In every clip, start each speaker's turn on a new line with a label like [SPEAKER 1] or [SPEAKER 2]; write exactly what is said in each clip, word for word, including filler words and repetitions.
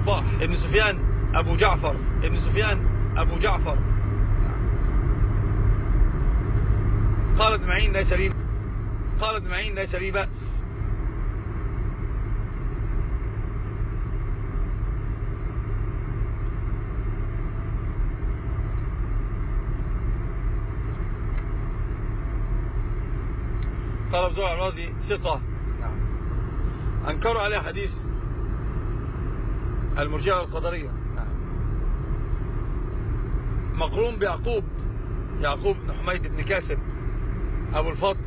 [SPEAKER 1] الصباح ابن سفيان أبو جعفر ابن سفيان أبو جعفر. قال ابن معين ليس لي قال ابن معين ليس لي بأس. قال ابو زرع الرازي ثقة. نعم. أنكروا عليه حديث المرجئة والقدرية. نعم. مقرون بيعقوب يعقوب بن حميد بن كاسب أبو الفضل.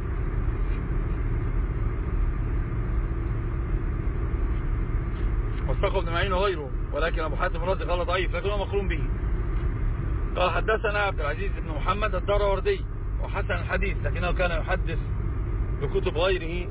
[SPEAKER 1] وثقه ابن معين وغيره، ولكن أبو حاتم الرازي قال ضعيف لكنه مقرون به. قال حدثنا عبد العزيز بن محمد الدراوردي وحسن الحديث لكنه كان يحدث بكتب غيره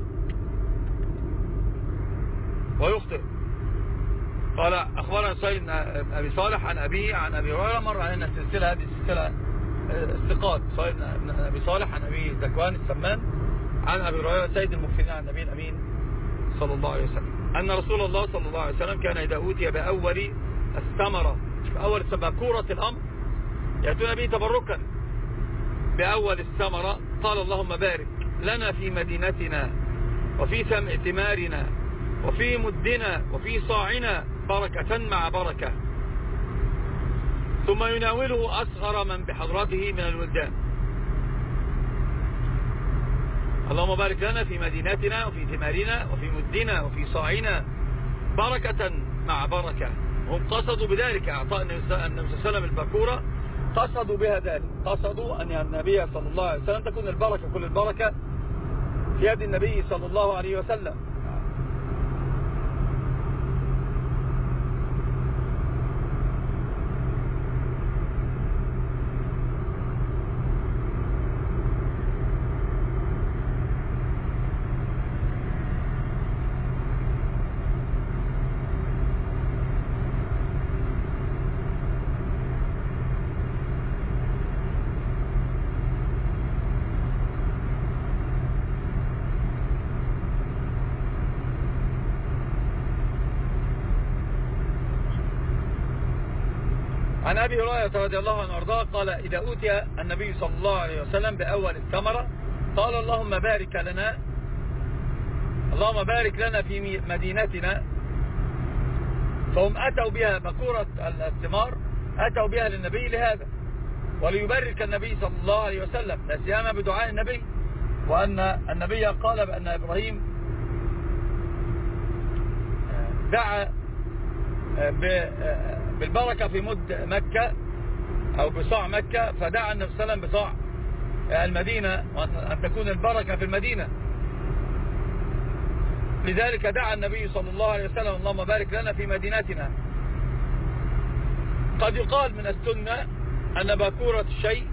[SPEAKER 1] ويخطئ. قال أخبرنا سهيل بن أبي صالح عن أبيه عن أبي هريرة. مر علينا السلسلة هذه السلسلة الثقات. سهيل بن أبي صالح عن أبي ذكوان السمان عن أبي هريرة سيد المكثرين عن النبي الأمين صلى الله عليه وسلم أن رسول الله صلى الله عليه وسلم كان إذا أوتي بأول الثمرة بأول بكورة الأمر يأتون به تبركا بأول الثمرة قال اللهم بارك لنا في مدينتنا وفي ثمارنا وفي مدنا وفي صاعنا بركة مع بركة، ثم يناوله أصغر من بحضرته من الولدان. اللهم بارك لنا في مدينتنا وفي ثمارنا وفي مدنا وفي صاعنا بركة مع بركة. هم قصدوا بذلك أعطاء النبي صلى الله عليه وسلم البكورة، قصدوا بها ذلك، قصدوا أن النبي صلى الله عليه وسلم تكون البركة كل البركة في يد النبي صلى الله عليه وسلم. عن أبي هريرة رضي الله عنه وارضاه قال إذا أوتي النبي صلى الله عليه وسلم بأول الثمرة قال اللهم بارك لنا اللهم بارك لنا في مدينتنا، فهم أتوا بها بكورة الثمار أتوا بها للنبي لهذا وليبارك النبي صلى الله عليه وسلم لا سيما بدعاء النبي، وأن النبي قال بأن إبراهيم دعا بالبركة في مد مكة أو بصاع مكة، فدعا النبي صلى الله عليه وسلم بصاع المدينة أن تكون البركة في المدينة. لذلك دعا النبي صلى الله عليه وسلم اللهم بارك لنا في مدينتنا. قد يقال من السنة أن باكورة الشيء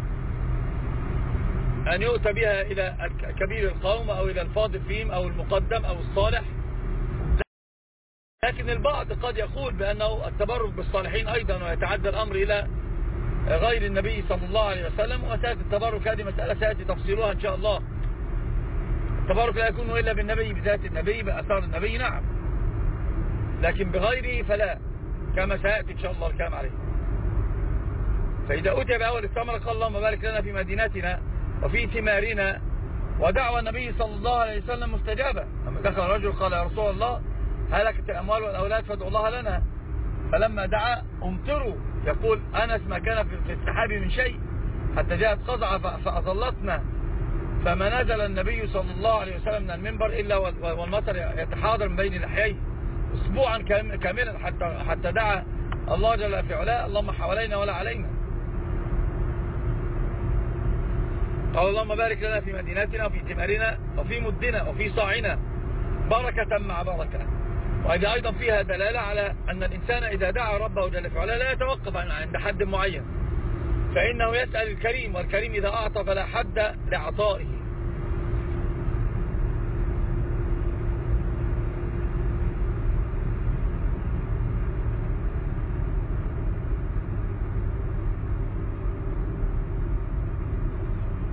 [SPEAKER 1] أن يؤتى بها إلى كبير القوم أو إلى الفاضل فيهم أو المقدم أو الصالح، لكن البعض قد يقول بأنه التبرك بالصالحين أيضا ويتعدى الأمر إلى غير النبي صلى الله عليه وسلم. وسيأتي التبرك هذه مسألة سيأتي تفصيلها إن شاء الله. التبرك لا يكون إلا بالنبي بذات النبي بأثار النبي نعم، لكن بغيره فلا، كما سيأتي إن شاء الله الكلام عليه. فإذا أتي بأول الثمرة قال اللهم بارك لنا في مدينتنا وفي ثمارنا، ودعوى النبي صلى الله عليه وسلم مستجابة. لما دخل رجل قال يا رسول الله هلكت الأموال والأولاد فادعوا الله لنا، فلما دعا امطروا. يقول أنس ما كان في السحاب من شيء حتى جاءت قزعة فأظلتنا، فما نزل النبي صلى الله عليه وسلم من المنبر إلا والمطر يتحاضر من بين لحييه أسبوعا كاملا حتى حتى دعا الله جل في علاه اللهم حوالينا ولا علينا. قال اللهم بارك لنا في مدينتنا وفي ثمارنا وفي مدنا وفي صاعنا بركة مع بركة. وإذا أيضا فيها دلالة على أن الإنسان إذا دعا ربه جل في علاه لا يتوقف عند حد معين، فإنه يسأل الكريم، والكريم إذا أعطى فلا حد لعطائه.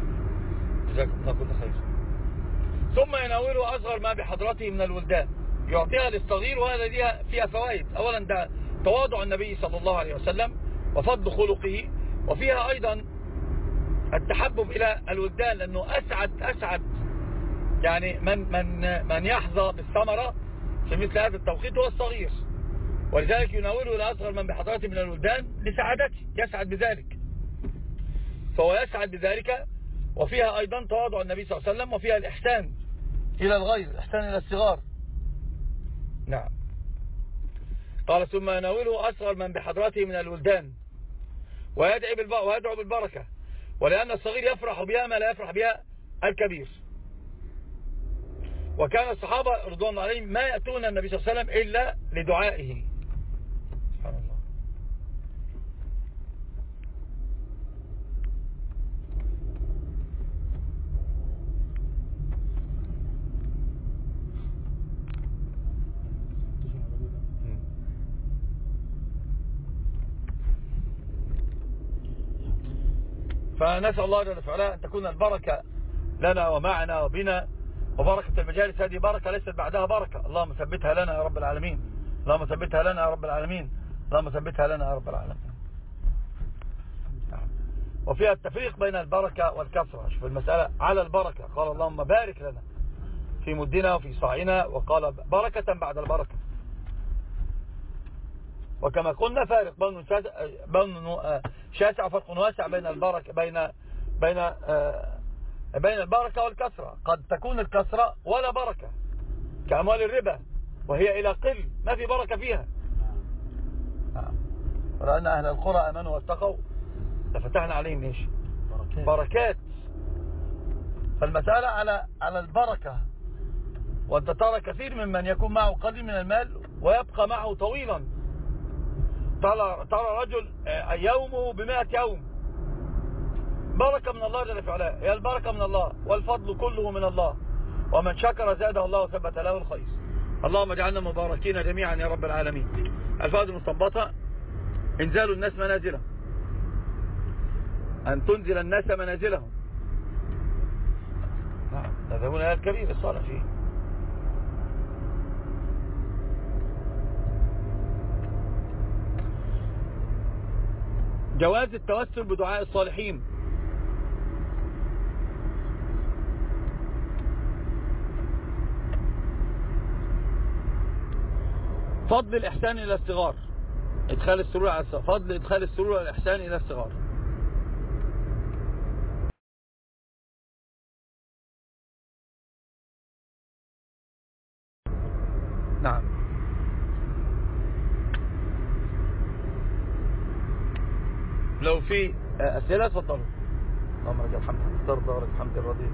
[SPEAKER 1] جزاكم الله كل خير. ثم يناوله أصغر ما بحضرته من الولدان، يعطيها للصغير، وهذا دي فيها فوائد. أولا ده تواضع النبي صلى الله عليه وسلم وفضل خلقه، وفيها أيضا التحبب إلى الولدان، لأنه أسعد أسعد يعني من من من يحظى بالثمرة في مثل هذا التوقيت هو الصغير، ولذلك يناوله الأصغر من بحضرته من الولدان لسعادته، يسعد بذلك، فهو يسعد بذلك. وفيها أيضا تواضع النبي صلى الله عليه وسلم، وفيها الإحسان إلى الغير، الإحسان إلى الصغار. نعم. قال ثم يناوله أصغر من بحضرته من الولدان ويدعو ويدعو بالبركة، ولأن الصغير يفرح بها ما لا يفرح بها الكبير. وكان الصحابة رضوان الله عليهم ما يأتون النبي صلى الله عليه وسلم إلا لدعائه. سبحان الله. فنسأل الله جل وعلا أن تكون البركة لنا ومعنا وبنا، وبركة المجالس هذه بركة ليست بعدها بركة. اللهم ثبتها لنا يا رب العالمين، اللهم ثبتها لنا يا رب العالمين، اللهم ثبتها لنا يا رب العالمين. وفيها التفريق بين البركة والكثرة. شوف المسألة على البركة، قال اللهم بارك لنا في مدنا وفي صاعنا، وقال بركة بعد البركة. وكما قلنا فارق بين شاسع وفرق واسع بين البركة بين بين بين البركة والكثرة. قد تكون الكثرة ولا بركة كأموال الربا، وهي إلى قل ما في بركة فيها. ولأن أهل القرى آمنوا واتقوا لفتحنا عليهم ايش؟ بركات. بركات. فالمسألة على على البركة. وأنت ترى كثير ممن يكون معه قليل من المال ويبقى معه طويلا. ترى ترى رجل يومه بمائة يوم. بركة من الله جل وعلا، هي البركة من الله، والفضل كله من الله، ومن شكر زاده الله وثبت له الخير. اللهم اجعلنا مباركين جميعا يا رب العالمين. الفوائد المستنبطة: انزال الناس منازلهم، أن تنزل الناس منازلهم. نعم، هذا هو الآية الكبير الصالح فيه. جواز التوسل بدعاء الصالحين. فضل الإحسان إلى الصغار، إدخال السرور على الصغار، فضل إدخال السرور والإحسان إلى الصغار. نعم. لو في أسئلة تفضلوا. اللهم لك الحمد ترضى ولك الحمد الرضيع.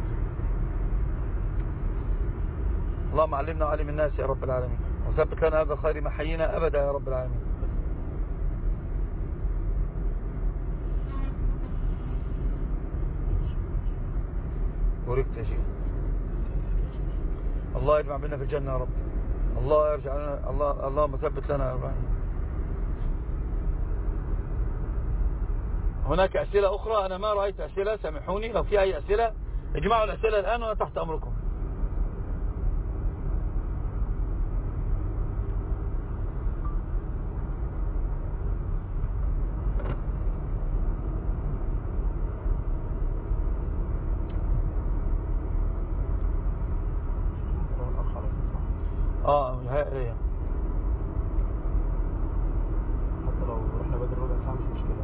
[SPEAKER 1] اللهم علمنا وعلم الناس يا رب العالمين، وثبت لنا هذا الخير ما حيينا أبدا يا رب العالمين. وركت يا شيخ. الله يجمع بنا في الجنة يا رب. الله يرجع لنا، الله اللهم ثبت لنا يا رب العالمين. هناك أسئلة أخرى، أنا ما رأيت أسئلة، سامحوني لو في أي أسئلة اجمعوا الأسئلة الآن وأنا تحت أمركم. اه هي
[SPEAKER 2] حتى لو رحنا بدري ربع ساعة مش مشكلة.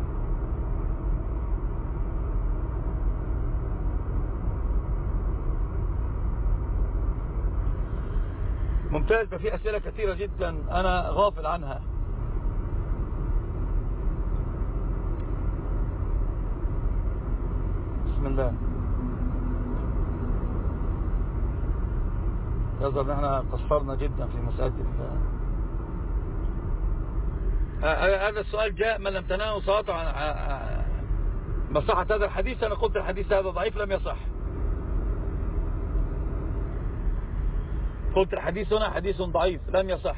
[SPEAKER 1] ممتاز. ففي أسئلة كثيرة جدا أنا غافل عنها. بسم الله. يظهر ان احنا قصرنا جدا في مسألة هذا السؤال. جاء من لم تناله صلاته عن مصحة هذا الحديث. أنا قلت الحديث هذا ضعيف لم يصح. قلت الحديث هنا حديث ضعيف لم يصح،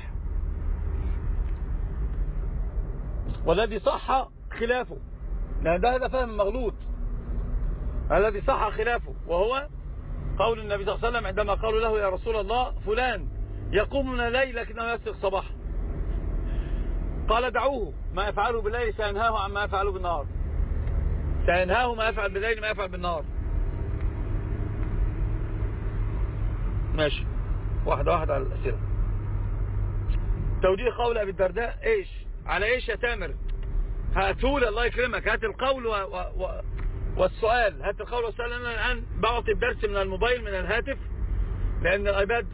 [SPEAKER 1] والذي صح خلافه، لأن ده هذا فهم مغلوط. الذي صح خلافه، وهو قول النبي صلى الله عليه وسلم عندما قالوا له يا رسول الله فلان يقوم من الليل لكنه يسرق صباحا. قال دعوه، ما يفعله بالليل سينهاه عما يفعله بالنهار، سينهاه ما يفعل بالليل ما يفعل بالنهار. ماشي، واحدة واحدة على الأسئلة. توجيه قول أبي الدرداء إيش؟ على إيش يا تامر؟ هاتولي الله يكرمك، هات القول و... و... و... والسؤال، هات القول والسؤال. أنا الآن بعطي الدرس من الموبايل من الهاتف، لأن الأيباد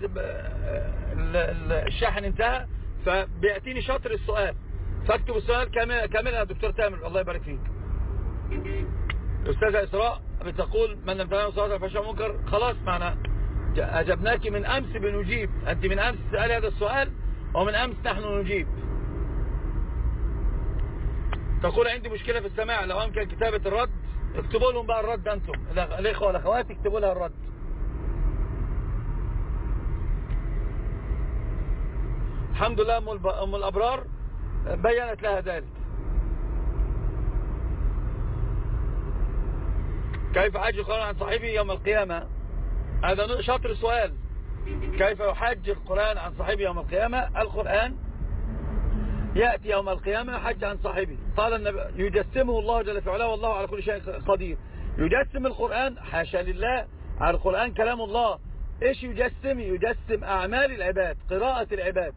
[SPEAKER 1] الشاحن انتهى، فبيأتيني شطر السؤال، فاكتب السؤال كامل كامل يا دكتور تامر الله يبارك فيك. الأستاذة إسراء بتقول من لم تنام صلاة الفحشاء والمنكر. خلاص معنا أجبناك من أمس بنجيب، أنت من أمس سألي هذا السؤال ومن أمس نحن نجيب. تقول عندي مشكلة في السماع، لو أمكن كتابة الرد اكتبوا لهم بقى الرد أنتم الإخوة والأخوات، اكتبوا لها الرد. الحمد لله أم الأبرار بيّنت لها ذلك. كيف حج القرآن عن صاحبه يوم القيامة؟ هذا شطر سؤال. كيف يحج القرآن عن صاحبه يوم القيامة؟ القرآن يأتي يوم القيامة يحج عن صاحبه. قال النبي يجسمه الله جل في علاه والله على كل شيء قدير. يجسم القرآن؟ حاشا لله، على القرآن كلام الله. ايش يجسم؟ يجسم أعمال العباد، قراءة العباد.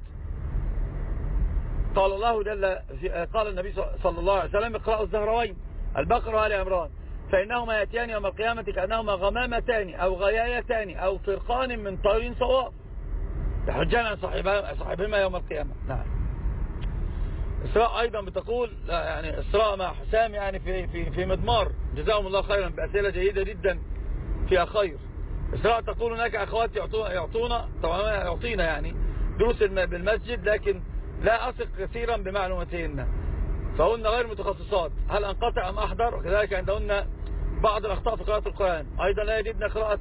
[SPEAKER 1] قال الله جل، قال النبي صلى الله عليه وسلم اقرأوا الزهروين البقرة وآل عمران فإنهما يأتيان يوم القيامة كأنهما غمامتان أو غيايتان أو فرقان من طير صواف يحجان عن صاحبهما يوم القيامة. نعم. إسراء أيضا بتقول، يعني إسراء مع حسام يعني في في في مضمار، جزاهم الله خيرا بأسئلة جيدة جدا فيها خير. إسراء تقول هناك أخوات يعطونا, يعطونا طبعا يعطينا يعني دروس بالمسجد، لكن لا أثق كثيرا بمعلوماتهن، فهن غير متخصصات. هل أنقطع أم أحضر؟ وكذلك عندهن بعض الأخطاء في قراءة القرآن، أيضا لا يجبن قراءة،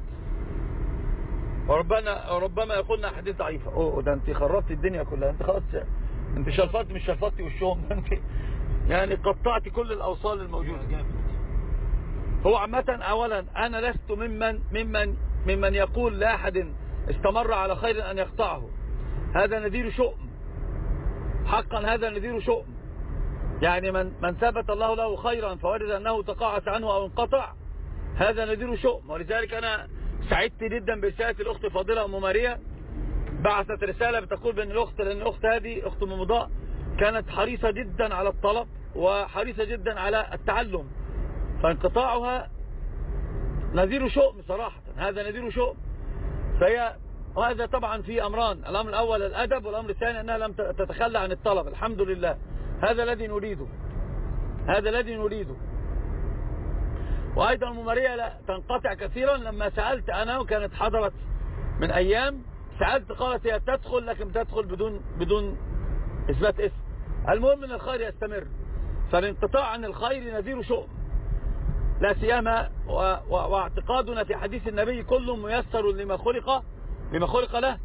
[SPEAKER 1] وربما وربما يقولنا أحاديث ضعيفة. أوه ده أنت خربت الدنيا كلها، أنت خلاص أنت شلفت مش شلفتي وشهم، أنت يعني قطعت كل الأوصال الموجودة. هو عامة أولا أنا لست ممن ممن ممن يقول لأحد استمر على خير أن يقطعه، هذا نذير شؤم، حقا هذا نذير شؤم. يعني من من ثبت الله له خيرا فوجد أنه تقاعس عنه أو انقطع، هذا نذير شؤم. ولذلك أنا سعدت جدا برسالة الأخت الفاضلة أم ماريا، بعثت رسالة بتقول بأن الأخت، لأن الأخت هذه أخت أم مضاء كانت حريصة جدا على الطلب وحريصة جدا على التعلم، فانقطاعها نذير شؤم صراحة، هذا نذير شؤم. فهي وهذا طبعا في أمران، الأمر الأول الأدب، والأمر الثاني أنها لم تتخلى عن الطلب. الحمد لله، هذا الذي نريده، هذا الذي نريده. وأيضا أم ماريا لا تنقطع كثيرا. لما سألت أنا وكانت حضرت من أيام، سألت قالت هي تدخل لكن تدخل بدون بدون إثبات اسم. المهم أن الخير يستمر، فالانقطاع عن الخير نذير شؤم، لا سيما واعتقادنا في حديث النبي كل ميسر لما خلق لما خلق له.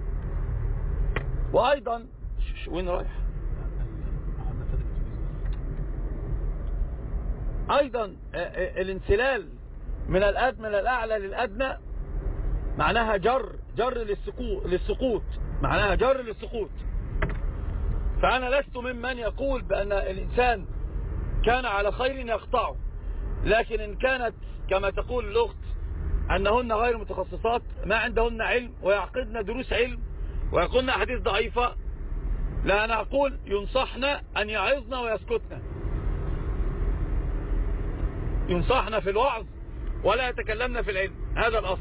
[SPEAKER 1] وأيضا وين رايح؟ أيضا الانسلال من الأدنى من الأعلى للأدنى معناها جر جر للسقوط للسقوط معناها جر للسقوط. فأنا لست ممن يقول بأن الإنسان كان على خير يقطعه، لكن إن كانت كما تقول الأخت أنهن غير متخصصات، ما عندهن علم ويعقدن دروس علم ويقولن أحاديث ضعيفة، لا أنا أقول ينصحنا أن يعظنا ويسكتنا، ينصحنا في الوعظ ولا يتكلمنا في العلم، هذا الأصل.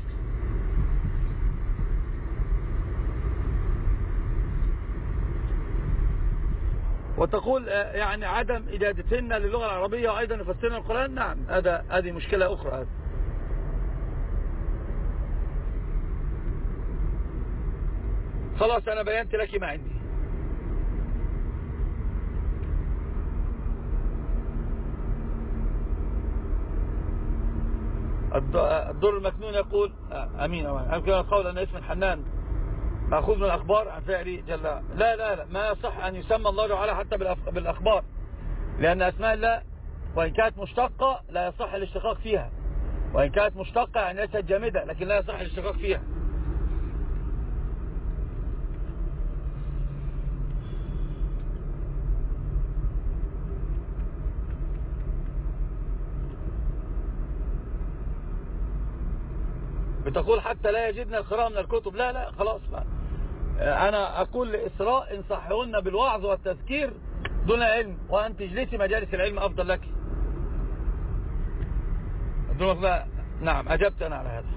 [SPEAKER 1] وتقول يعني عدم إجادتهن للغة العربية وأيضا يفسرن القرآن. نعم، هذا هذه مشكلة أخرى. هذا خلاص أنا بينت لك ما عندي. الدر المكنون يقول أمين أمين أمكن القول أن اسم الحنان مأخوذ من الأخبار عن فعل جل. لا لا لا ما يصح أن يسمى الله تعالى حتى بالأخبار، لأن أسماء الله وإن كانت مشتقة لا يصح الاشتقاق فيها، وإن كانت مشتقة يعني ليست جامدة لكن لا يصح الاشتقاق فيها. بتقول حتى لا يجدنا القراءة من الكتب. لا لا خلاص بقى. أنا أقول لإسراء انصحهن بالوعظ والتذكير دون علم، وأن تجلسي مجالس العلم أفضل لك. بقى نعم أجبت أنا على هذا.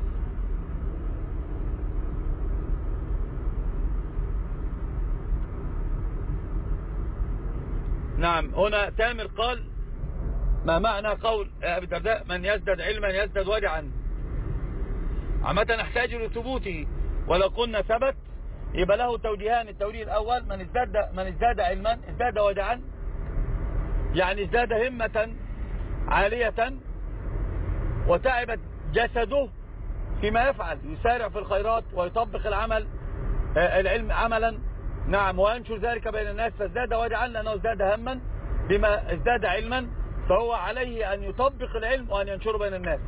[SPEAKER 1] نعم هنا تامر قال ما معنى قول أبي الدرداء من يزداد علما يزداد وجعا؟ عامة نحتاج لثبوته، ولو قلنا ثبت يبقى له توجيهان. التوجيه الأول من ازداد من ازداد علما ازداد وجعا، يعني ازداد همة عالية وتعبت جسده فيما يفعل، يسارع في الخيرات ويطبق العمل العلم عملا. نعم وينشر ذلك بين الناس، فازداد وجعا لأنه ازداد هما بما ازداد علما، فهو عليه أن يطبق العلم وأن ينشره بين الناس.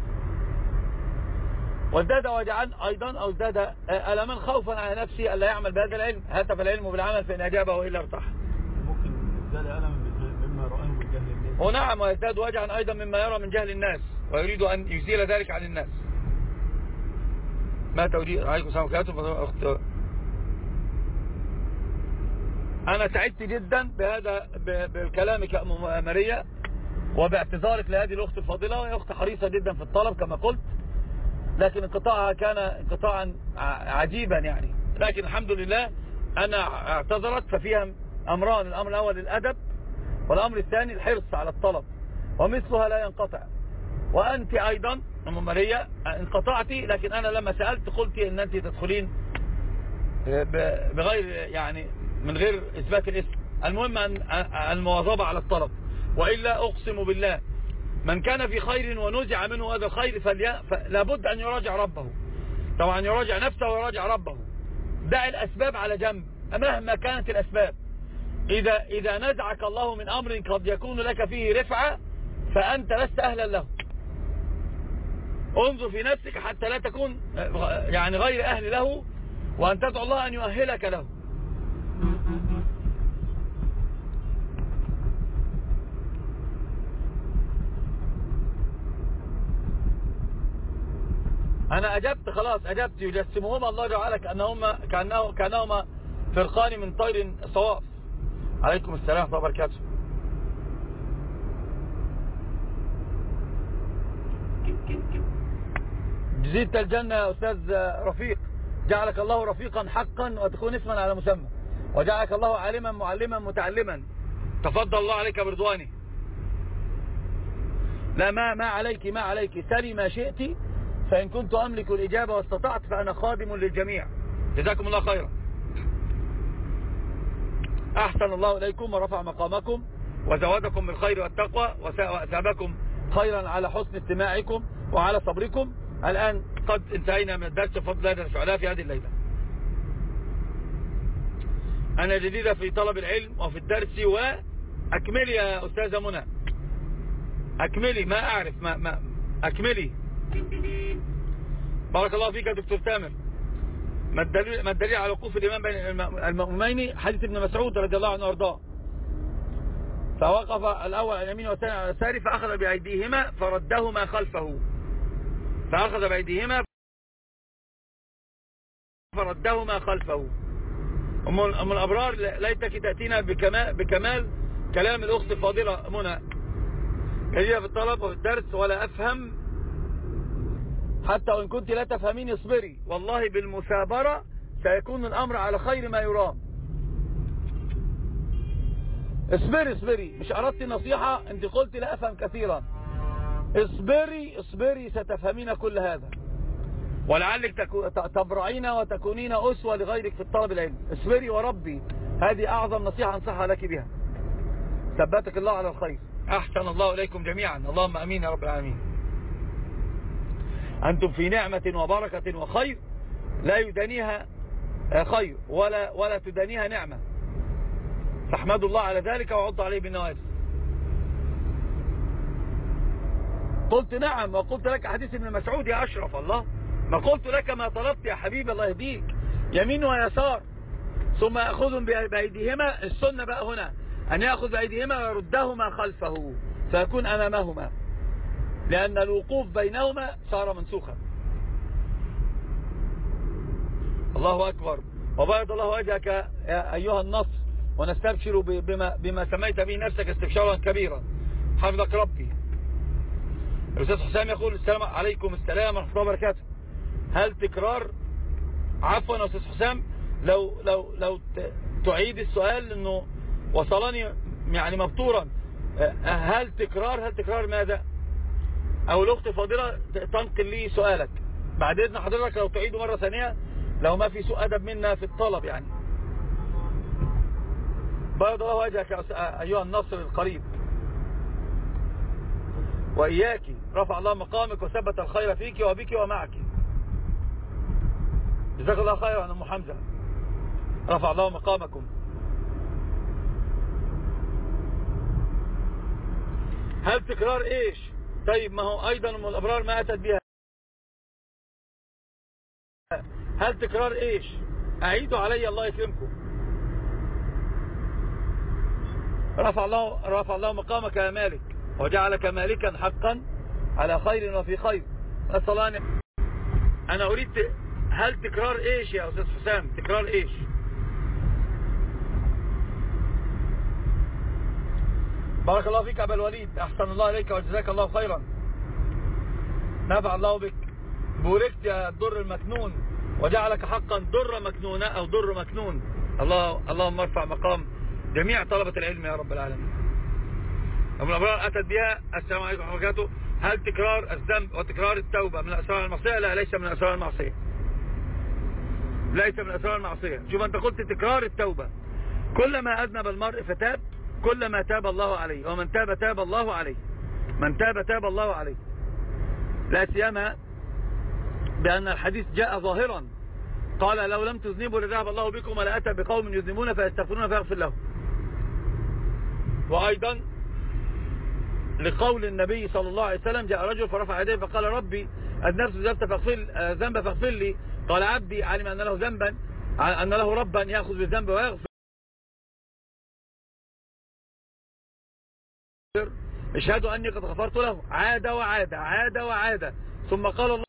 [SPEAKER 1] وازداد وجعا أيضا أو ازداد ألما خوفا على نفسه ألا يعمل بهذا العلم، هتف العلم بالعمل فإن أجابه إلا ارتاح.
[SPEAKER 2] ممكن ازداد ألما مما رأيه من جهل الناس.
[SPEAKER 1] ونعم ويزداد وجعا أيضا مما يرى من جهل الناس ويريد أن يزيل ذلك عن الناس. ما توجيه عليكم السلام عليكم أخت. أنا سعدت جدا بهذا بكلامك يا أم ماريا وباعتذارك لهذه الأخت الفاضلة، وهي أخت حريصة جدا في الطلب كما قلت، لكن انقطاعها كان انقطاعا عجيبا يعني، لكن الحمد لله أنا اعتذرت. ففيها أمران، الأمر الأول الأدب، والأمر الثاني الحرص على الطلب، ومثلها لا ينقطع. وأنت أيضا أم ماريا انقطعتي، لكن أنا لما سألت قلت أن أنت تدخلين بغير يعني من غير إثبات الاسم. المهم أن المواظبة على الطلب، وإلا أقسم بالله من كان في خير ونزع منه هذا الخير فلابد أن يراجع ربه. طبعا يراجع نفسه ويراجع ربه. دع الأسباب على جنب مهما كانت الأسباب. إذا, إذا نزعك الله من أمر قد يكون لك فيه رفعة فأنت لست أهلا له. انظر في نفسك حتى لا تكون يعني غير أهل له، وأن تدعو الله أن يؤهلك له. أنا أجبت خلاص، أجبت. يجسمهما الله جعلك كأنهما كأنه كأنهما فرقان من طير صواف. عليكم السلام ورحمة الله وبركاته. جزيت الجنة يا أستاذ رفيق، جعلك الله رفيقا حقا وتكون اسما على مسمى، وجعلك الله عالما معلما متعلما. تفضل الله عليك برضوانه. لا ما ما عليك ما عليك سلي ما شئت، فإن كنت أملك الإجابة واستطعت فأنا خادم للجميع. جزاكم الله خيرا. أحسن الله إليكم ورفع مقامكم وزودكم بالخير والتقوى وأثابكم خيرا على حسن استماعكم وعلى صبركم. الآن قد انتهينا من الدرس بفضل الله الشعلاء في هذه الليلة. أنا جديدة في طلب العلم وفي الدرس، وأكملي يا أستاذة منى، أكملي. ما أعرف ما, ما أكملي. بارك الله فيك يا دكتور تامر. ما الدليل, ما الدليل على وقوف الإمام بين المأمومين؟ حديث ابن مسعود رضي الله عنه وارضاه. فوقف الأول على اليمين والثاني على اليسار فأخذ بأيديهما فردهما خلفه، فأخذ بأيديهما فردهما خلفه. أم الأبرار ليتك تأتينا بكمال, بكمال كلام الأخت الفاضلة منى. كثيرة في الطلب وفي الدرس ولا أفهم، حتى وإن كنت لا تفهمين اصبري، والله بالمثابرة سيكون الأمر على خير ما يرام. اصبري اصبري، مش أردت نصيحة، انت قلت لا أفهم كثيرا. اصبري اصبري ستفهمين كل هذا، ولعلك تبرعين وتكونين أسوة لغيرك في الطلب العلم. اصبري وربي، هذه أعظم نصيحة أنصحها لك بها. ثبتك الله على الخير. أحسن الله إليكم جميعا، اللهم أمين يا رب العالمين. أنتم في نعمة وبركة وخير لا يدانيها خير ولا, ولا تدانيها نعمة، فاحمدوا الله على ذلك وعضوا عليه بالنواجذ. قلت نعم، وقلت لك حديث ابن مسعود يا أشرف الله، ما قلت لك ما طلبت يا حبيبي الله يهديك. يمين ويسار، ثم يأخذهم بأيديهما. السنة بقى هنا أن يأخذ بأيديهما ويردهما خلفه فيكون أمامهما، لأن الوقوف بينهما صار منسوخا. الله أكبر. وبيض الله وجهك يا أيها النصر، ونستبشر بما, بما سميت به نفسك استبشارا كبيرا. حفظك ربي. الأستاذ حسام يقول السلام عليكم. السلام ورحمة الله وبركاته. هل تكرار، عفوا يا أستاذ حسام، لو لو لو تعيد السؤال لأنه وصلني يعني مبتورا. هل تكرار هل تكرار ماذا؟ أو الأخت فاضلة تنقل لي سؤالك بعد إذن حضرتك، لو تعيده مرة ثانية لو ما في سوء أدب منا في الطلب يعني. بيض الله وجهك أيها النصر القريب، وإياك رفع الله مقامك وثبت الخير فيك وبك ومعك. جزاك الله خيرا عن أم حمزة، رفع الله مقامكم. هل تكرار إيش؟ طيب ما هو أيضا من الأبرار ما أتت بها. هل تكرار إيش؟ أعيدوا علي الله يكرمكم. رفع الله رفع الله مقامك يا مالك، وجعلك مالكا حقا على خير وفي خير. الصلاة. أنا أريد هل تكرار إيش يا أستاذ حسام؟ تكرار إيش؟ بارك الله فيك أبا الوليد، أحسن الله إليك وجزاك الله خيرا. نفع الله بك، بوركت يا الدر المكنون، وجعلك حقا در مكنونة أو در مكنون. الله اللهم ارفع مقام جميع طلبة العلم يا رب العالمين. أم الأبرار أتت بها. السلام عليكم ورحمة الله وبركاته. هل تكرار الذنب وتكرار التوبة من أسرار المعصية؟ لا، ليس من أسرار المعصية، ليس من أسرار المعصية. شوف أنت قلت تكرار التوبة، كلما أذنب المرء فتاب كلما تاب الله عليه، ومن تاب تاب الله عليه، من تاب تاب الله عليه. لا سيما بأن الحديث جاء ظاهرا، قال لو لم تذنبوا لذهب الله بكم ولا أتى بقوم يذنبون فيستغفرون فيغفر لهم. وأيضا لقول النبي صلى الله عليه وسلم جاء رجل فرفع يديه فقال ربي النفس ذنب فاغفر لي. قال عبدي علم أن له ذنبا أن له ربا يأخذ بالذنب ويغفر، اشهدوا أني قد غفرت له. عاد وعاد عاد وعاد ثم قال الله